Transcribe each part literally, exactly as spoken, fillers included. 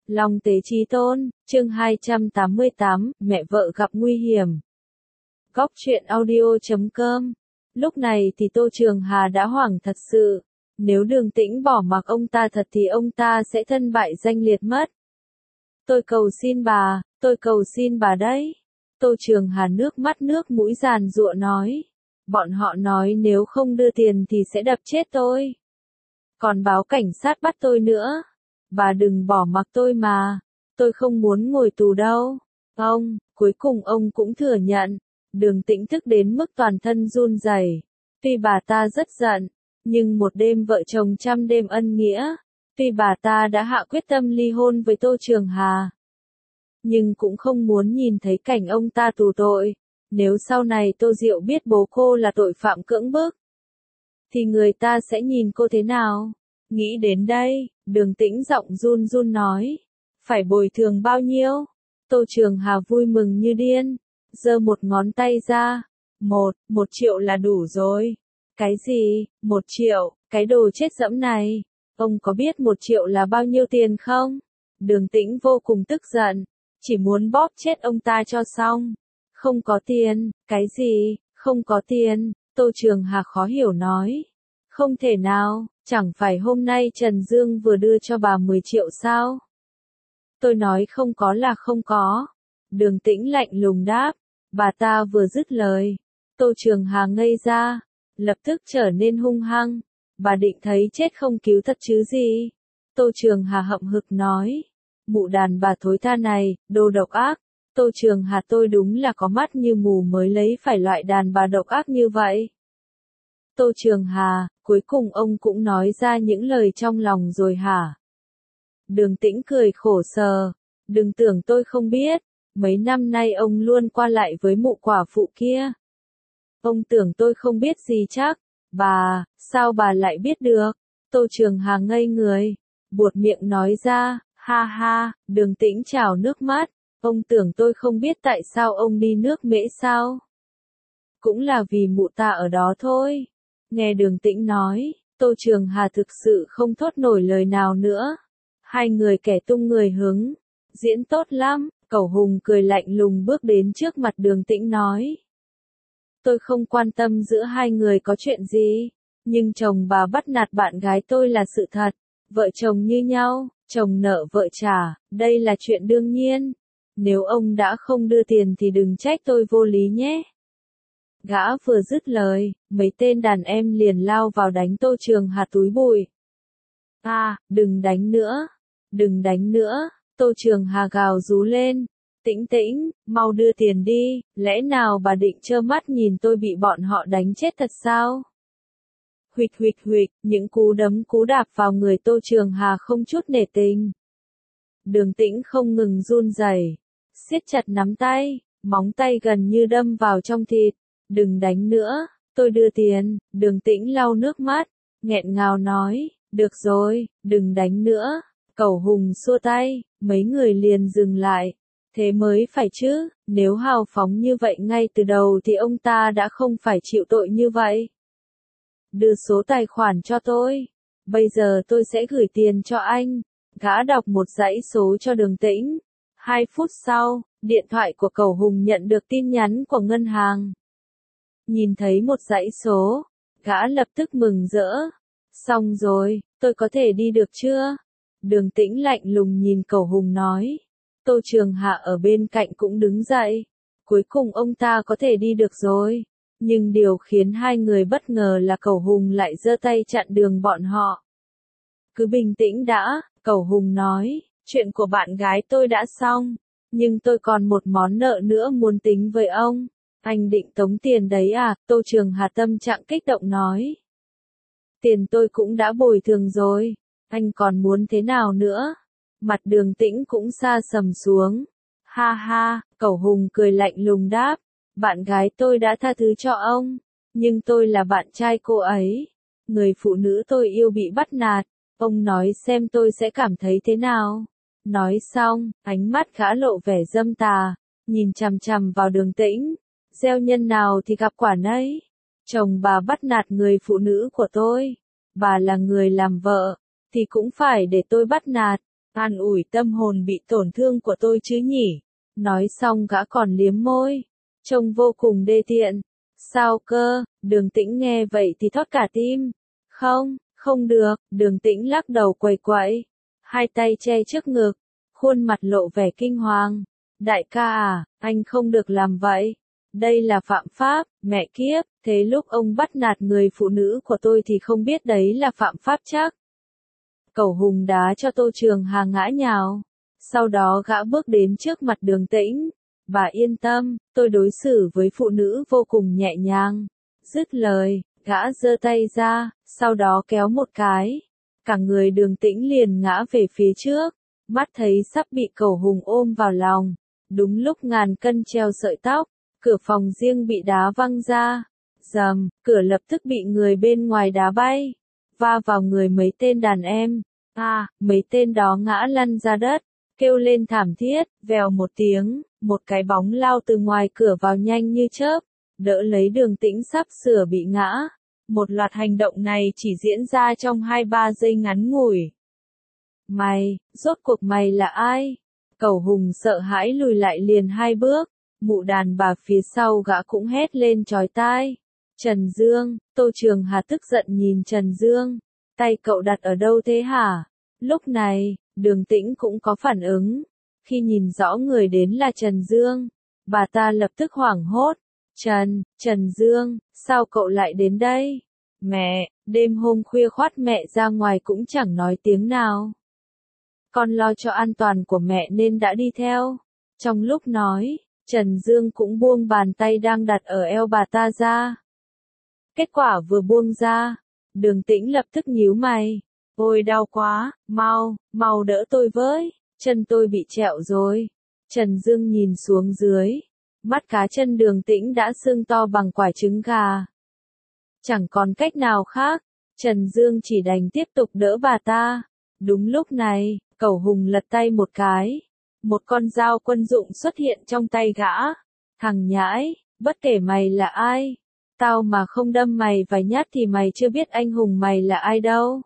Long tế chí tôn, chương hai trăm tám mươi tám, mẹ vợ gặp nguy hiểm. Góc truyện audio chấm com. Lúc này thì Tô Trường Hà đã hoảng thật sự. Nếu Đường Tĩnh bỏ mặc ông ta thật thì ông ta sẽ thân bại danh liệt mất. Tôi cầu xin bà, tôi cầu xin bà đấy. Tô Trường Hà nước mắt nước mũi giàn giụa nói. Bọn họ nói nếu không đưa tiền thì sẽ đập chết tôi. Còn báo cảnh sát bắt tôi nữa. Bà đừng bỏ mặc tôi mà. Tôi không muốn ngồi tù đâu. Ông, cuối cùng ông cũng thừa nhận. Đường Tĩnh thức đến mức toàn thân run rẩy. Tuy bà ta rất giận, nhưng một đêm vợ chồng trăm đêm ân nghĩa. Tuy bà ta đã hạ quyết tâm ly hôn với Tô Trường Hà, nhưng cũng không muốn nhìn thấy cảnh ông ta tù tội. Nếu sau này Tô Diệu biết bố cô là tội phạm cưỡng bức, thì người ta sẽ nhìn cô thế nào? Nghĩ đến đây, Đường Tĩnh giọng run run nói. Phải bồi thường bao nhiêu? Tô Trường Hà vui mừng như điên. Giơ một ngón tay ra. Một, một triệu là đủ rồi. Cái gì? Một triệu? Cái đồ chết dẫm này. Ông có biết một triệu là bao nhiêu tiền không? Đường Tĩnh vô cùng tức giận. Chỉ muốn bóp chết ông ta cho xong. Không có tiền. Cái gì? Không có tiền. Tô Trường Hà khó hiểu nói. Không thể nào, chẳng phải hôm nay Trần Dương vừa đưa cho bà mười triệu sao? Tôi nói không có là không có. Đường Tĩnh lạnh lùng đáp. Bà ta vừa dứt lời. Tô Trường Hà ngây ra. Lập tức trở nên hung hăng. Bà định thấy chết không cứu thật chứ gì? Tô Trường Hà hậm hực nói. Mụ đàn bà thối tha này, đồ độc ác. Tô Trường Hà tôi đúng là có mắt như mù mới lấy phải loại đàn bà độc ác như vậy. Tô Trường Hà, cuối cùng ông cũng nói ra những lời trong lòng rồi hả? Đường Tĩnh cười khổ sở. Đừng tưởng tôi không biết. Mấy năm nay ông luôn qua lại với mụ quả phụ kia. Ông tưởng tôi không biết gì chắc. Bà, sao bà lại biết được? Tô Trường Hà ngây người. Buột miệng nói ra, ha ha, Đường Tĩnh trào nước mắt. Ông tưởng tôi không biết tại sao ông đi nước Mễ sao? Cũng là vì mụ ta ở đó thôi. Nghe Đường Tĩnh nói, Tô Trường Hà thực sự không thốt nổi lời nào nữa. Hai người kẻ tung người hứng. Diễn tốt lắm. Cẩu Hùng cười lạnh lùng bước đến trước mặt Đường Tĩnh nói. Tôi không quan tâm giữa hai người có chuyện gì. Nhưng chồng bà bắt nạt bạn gái tôi là sự thật. Vợ chồng như nhau, chồng nợ vợ trả, đây là chuyện đương nhiên. Nếu ông đã không đưa tiền thì đừng trách tôi vô lý nhé. Gã vừa dứt lời, mấy tên đàn em liền lao vào đánh Tô Trường Hà túi bụi. À, đừng đánh nữa, đừng đánh nữa, Tô Trường Hà gào rú lên. Tĩnh Tĩnh, mau đưa tiền đi, lẽ nào bà định trơ mắt nhìn tôi bị bọn họ đánh chết thật sao? Huỵch huỵch huỵch, những cú đấm cú đạp vào người Tô Trường Hà không chút nể tình. Đường Tĩnh không ngừng run rẩy, siết chặt nắm tay, móng tay gần như đâm vào trong thịt. Đừng đánh nữa, tôi đưa tiền. Đường Tĩnh lau nước mắt, nghẹn ngào nói, được rồi, đừng đánh nữa. Cẩu Hùng xua tay, mấy người liền dừng lại. Thế mới phải chứ, nếu hào phóng như vậy ngay từ đầu thì ông ta đã không phải chịu tội như vậy. Đưa số tài khoản cho tôi. Bây giờ tôi sẽ gửi tiền cho anh. Gã đọc một dãy số cho Đường Tĩnh. Hai phút sau, điện thoại của Cẩu Hùng nhận được tin nhắn của ngân hàng. Nhìn thấy một dãy số, gã lập tức mừng rỡ. Xong rồi, tôi có thể đi được chưa? Đường Tĩnh lạnh lùng nhìn Cẩu Hùng nói. Tô Trường Hà ở bên cạnh cũng đứng dậy. Cuối cùng ông ta có thể đi được rồi. Nhưng điều khiến hai người bất ngờ là Cẩu Hùng lại giơ tay chặn đường bọn họ. Cứ bình tĩnh đã, Cẩu Hùng nói. Chuyện của bạn gái tôi đã xong. Nhưng tôi còn một món nợ nữa muốn tính với ông. Anh định tống tiền đấy à? Tô Trường Hà tâm trạng kích động nói. Tiền tôi cũng đã bồi thường rồi. Anh còn muốn thế nào nữa? Mặt Đường Tĩnh cũng sa sầm xuống. Ha ha, Cẩu Hùng cười lạnh lùng đáp. Bạn gái tôi đã tha thứ cho ông. Nhưng tôi là bạn trai cô ấy. Người phụ nữ tôi yêu bị bắt nạt. Ông nói xem tôi sẽ cảm thấy thế nào? Nói xong, ánh mắt gã lộ vẻ dâm tà. Nhìn chằm chằm vào Đường Tĩnh. Gieo nhân nào thì gặp quả nấy. Chồng bà bắt nạt người phụ nữ của tôi. Bà là người làm vợ, thì cũng phải để tôi bắt nạt. an ủi tâm hồn bị tổn thương của tôi chứ nhỉ. Nói xong gã còn liếm môi, trông vô cùng đê tiện. Sao cơ? Đường Tĩnh nghe vậy thì thót cả tim. Không, không được, Đường Tĩnh lắc đầu quẩy quẩy, hai tay che trước ngực, khuôn mặt lộ vẻ kinh hoàng. Đại ca à, anh không được làm vậy. Đây là phạm pháp, mẹ kiếp, thế lúc ông bắt nạt người phụ nữ của tôi thì không biết đấy là phạm pháp chắc. Cẩu Hùng đá cho Tô Trường Hà ngã nhào. Sau đó gã bước đến trước mặt Đường Tĩnh. Bà yên tâm, tôi đối xử với phụ nữ vô cùng nhẹ nhàng. Dứt lời, gã giơ tay ra, sau đó kéo một cái. Cả người Đường Tĩnh liền ngã về phía trước, mắt thấy sắp bị Cẩu Hùng ôm vào lòng. Đúng lúc ngàn cân treo sợi tóc, cửa phòng riêng bị đá văng ra. Rầm, cửa lập tức bị người bên ngoài đá bay, va vào người mấy tên đàn em. À, mấy tên đó ngã lăn ra đất, kêu lên thảm thiết, vèo một tiếng, một cái bóng lao từ ngoài cửa vào nhanh như chớp, đỡ lấy Đường Tĩnh sắp sửa bị ngã. Một loạt hành động này chỉ diễn ra trong hai ba giây ngắn ngủi. Mày, rốt cuộc mày là ai? Cẩu Hùng sợ hãi lùi lại liền hai bước, mụ đàn bà phía sau gã cũng hét lên chói tai. Trần Dương, Tô Trường Hà tức giận nhìn Trần Dương, tay cậu đặt ở đâu thế hả? Lúc này, Đường Tĩnh cũng có phản ứng. Khi nhìn rõ người đến là Trần Dương, bà ta lập tức hoảng hốt. Trần, Trần Dương, sao cậu lại đến đây? Mẹ, đêm hôm khuya khoắt mẹ ra ngoài cũng chẳng nói tiếng nào. Con lo cho an toàn của mẹ nên đã đi theo. Trong lúc nói, Trần Dương cũng buông bàn tay đang đặt ở eo bà ta ra. Kết quả vừa buông ra, Đường Tĩnh lập tức nhíu mày. Ôi đau quá, mau, mau đỡ tôi với, chân tôi bị trẹo rồi. Trần Dương nhìn xuống dưới, mắt cá chân Đường Tĩnh đã sưng to bằng quả trứng gà. Chẳng còn cách nào khác, Trần Dương chỉ đành tiếp tục đỡ bà ta. Đúng lúc này, Cẩu Hùng lật tay một cái, một con dao quân dụng xuất hiện trong tay gã. Thằng nhãi, bất kể mày là ai, tao mà không đâm mày vài nhát thì mày chưa biết anh hùng mày là ai đâu.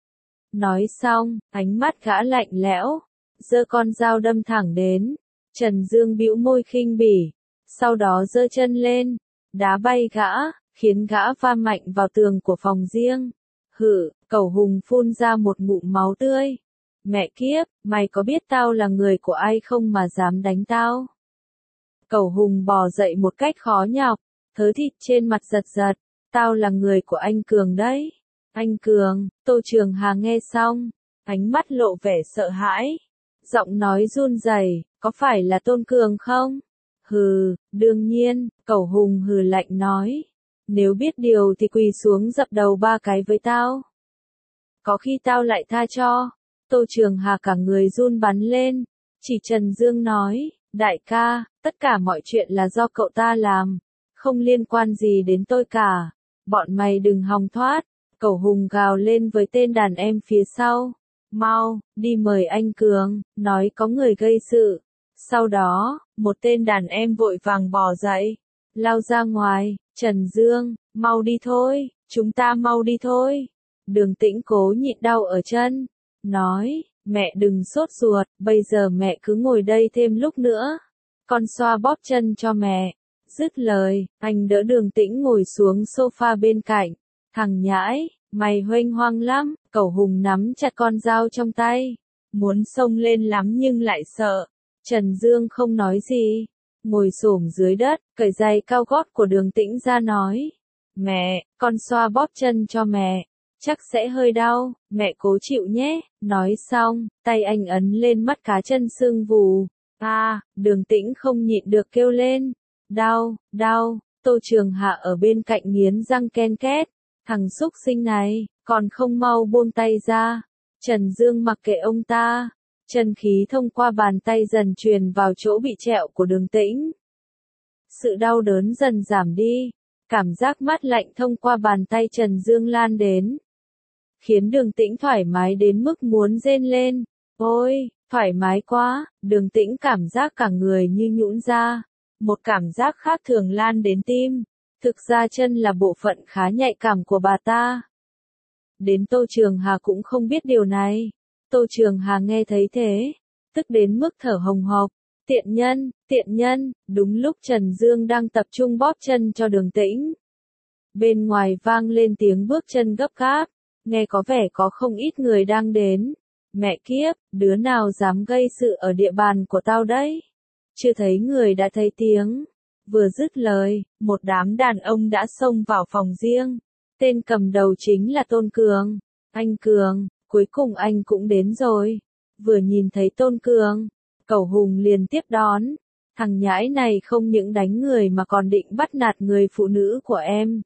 Nói xong, ánh mắt gã lạnh lẽo, giơ con dao đâm thẳng đến. Trần Dương bĩu môi khinh bỉ, sau đó giơ chân lên, đá bay gã, khiến gã va mạnh vào tường của phòng riêng. Hự, Cẩu Hùng phun ra một ngụm máu tươi. Mẹ kiếp, mày có biết tao là người của ai không mà dám đánh tao? Cẩu Hùng bò dậy một cách khó nhọc, thớ thịt trên mặt giật giật. Tao là người của anh Cường đấy. Anh Cường, Tô Trường Hà nghe xong, ánh mắt lộ vẻ sợ hãi. Giọng nói run rẩy, có phải là Tôn Cường không? Hừ, đương nhiên, Cẩu Hùng hừ lạnh nói. Nếu biết điều thì quỳ xuống dập đầu ba cái với tao. Có khi tao lại tha cho. Tô Trường Hà cả người run bắn lên. Chỉ Trần Dương nói, đại ca, tất cả mọi chuyện là do cậu ta làm. Không liên quan gì đến tôi cả. Bọn mày đừng hòng thoát. Cẩu Hùng gào lên với tên đàn em phía sau. Mau, đi mời anh Cường, nói có người gây sự. Sau đó, một tên đàn em vội vàng bò dậy, lao ra ngoài. Trần Dương, mau đi thôi, chúng ta mau đi thôi. Đường Tĩnh cố nhịn đau ở chân, nói, mẹ đừng sốt ruột, bây giờ mẹ cứ ngồi đây thêm lúc nữa. Con xoa bóp chân cho mẹ. Dứt lời, anh đỡ Đường Tĩnh ngồi xuống sofa bên cạnh. Thằng nhãi, mày huênh hoang lắm. Cẩu Hùng nắm chặt con dao trong tay, muốn xông lên lắm nhưng lại sợ. Trần Dương không nói gì, ngồi xổm dưới đất, cởi giày cao gót của Đường Tĩnh ra nói. Mẹ, con xoa bóp chân cho mẹ, chắc sẽ hơi đau, mẹ cố chịu nhé. Nói xong, tay anh ấn lên mắt cá chân sưng vù. À, Đường Tĩnh không nhịn được kêu lên. Đau, đau. Tô Trường Hạ ở bên cạnh nghiến răng ken két. Thằng xúc sinh này, còn không mau buông tay ra. Trần Dương mặc kệ ông ta. Chân khí thông qua bàn tay dần truyền vào chỗ bị trẹo của Đường Tĩnh. Sự đau đớn dần giảm đi. Cảm giác mát lạnh thông qua bàn tay Trần Dương lan đến, khiến Đường Tĩnh thoải mái đến mức muốn rên lên. Ôi, thoải mái quá. Đường Tĩnh cảm giác cả người như nhũn ra. Một cảm giác khác thường lan đến tim. Thực ra chân là bộ phận khá nhạy cảm của bà ta. Đến Tô Trường Hà cũng không biết điều này. Tô Trường Hà nghe thấy thế, tức đến mức thở hồng hộc. Tiện nhân, tiện nhân, đúng lúc Trần Dương đang tập trung bóp chân cho Đường Tĩnh. Bên ngoài vang lên tiếng bước chân gấp gáp, nghe có vẻ có không ít người đang đến. Mẹ kiếp, đứa nào dám gây sự ở địa bàn của tao đấy? Chưa thấy người đã thấy tiếng. Vừa dứt lời, một đám đàn ông đã xông vào phòng riêng. Tên cầm đầu chính là Tôn Cường. Anh Cường, cuối cùng anh cũng đến rồi. Vừa nhìn thấy Tôn Cường, Cẩu Hùng liền tiếp đón. Thằng nhãi này không những đánh người mà còn định bắt nạt người phụ nữ của em.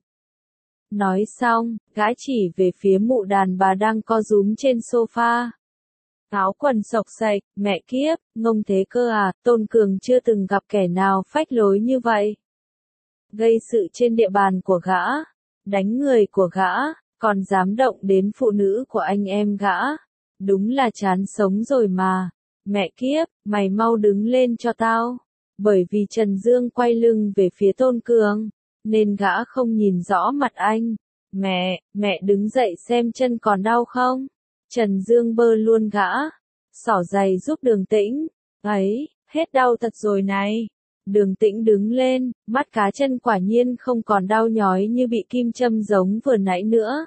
Nói xong, gã chỉ về phía mụ đàn bà đang co rúm trên sofa. Áo quần xộc xạch, mẹ kiếp, ngông thế cơ à, Tôn Cường chưa từng gặp kẻ nào phách lối như vậy. Gây sự trên địa bàn của gã, đánh người của gã, còn dám động đến phụ nữ của anh em gã. Đúng là chán sống rồi mà. Mẹ kiếp, mày mau đứng lên cho tao. Bởi vì Trần Dương quay lưng về phía Tôn Cường, nên gã không nhìn rõ mặt anh. Mẹ, mẹ đứng dậy xem chân còn đau không? Trần Dương bơ luôn gã. Xỏ giày giúp Đường Tĩnh. Ấy, hết đau thật rồi này. Đường Tĩnh đứng lên, mắt cá chân quả nhiên không còn đau nhói như bị kim châm giống vừa nãy nữa.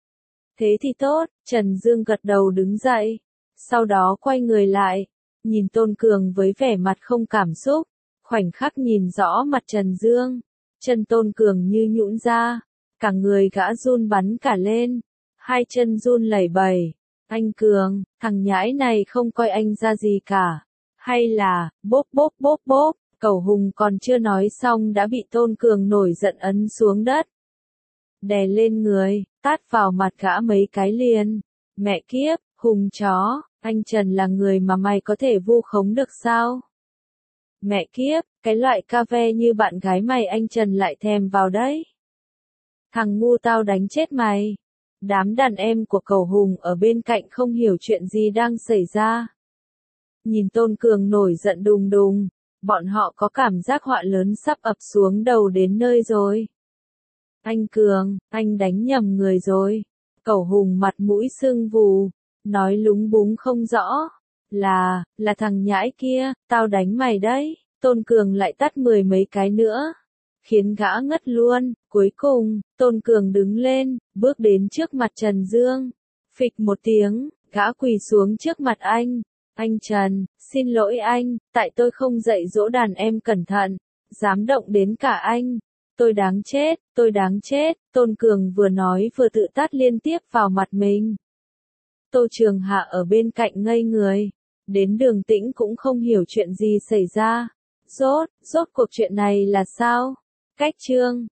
Thế thì tốt, Trần Dương gật đầu đứng dậy. Sau đó quay người lại, nhìn Tôn Cường với vẻ mặt không cảm xúc. Khoảnh khắc nhìn rõ mặt Trần Dương, chân Tôn Cường như nhũn ra, cả người gã run bắn cả lên, hai chân run lẩy bẩy. Anh Cường, thằng nhãi này không coi anh ra gì cả. Hay là, bốp bốp bốp bốp, Cẩu Hùng còn chưa nói xong đã bị Tôn Cường nổi giận ấn xuống đất. Đè lên người, tát vào mặt gã mấy cái liền. Mẹ kiếp, Hùng chó, anh Trần là người mà mày có thể vu khống được sao? Mẹ kiếp, cái loại ca ve như bạn gái mày anh Trần lại thèm vào đấy. Thằng ngu tao đánh chết mày. Đám đàn em của Cẩu Hùng ở bên cạnh không hiểu chuyện gì đang xảy ra. Nhìn Tôn Cường nổi giận đùng đùng, bọn họ có cảm giác họa lớn sắp ập xuống đầu đến nơi rồi. Anh Cường, anh đánh nhầm người rồi. Cẩu Hùng mặt mũi sưng vù, nói lúng búng không rõ. Là, là thằng nhãi kia, tao đánh mày đấy. Tôn Cường lại tát mười mấy cái nữa, khiến gã ngất luôn. Cuối cùng, Tôn Cường đứng lên, bước đến trước mặt Trần Dương. Phịch một tiếng, gã quỳ xuống trước mặt anh. Anh Trần, xin lỗi anh, tại tôi không dạy dỗ đàn em cẩn thận, dám động đến cả anh. Tôi đáng chết, tôi đáng chết. Tôn Cường vừa nói vừa tự tát liên tiếp vào mặt mình. Tô Trường Hạ ở bên cạnh ngây người. Đến Đường Tĩnh cũng không hiểu chuyện gì xảy ra. Rốt, rốt cuộc chuyện này là sao? Cách chương